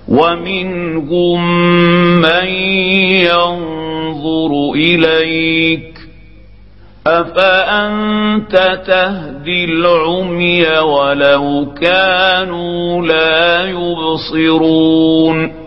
ومنهم من ينظر إليك أفأنت تهدي العمي ولو كانوا لا يبصرون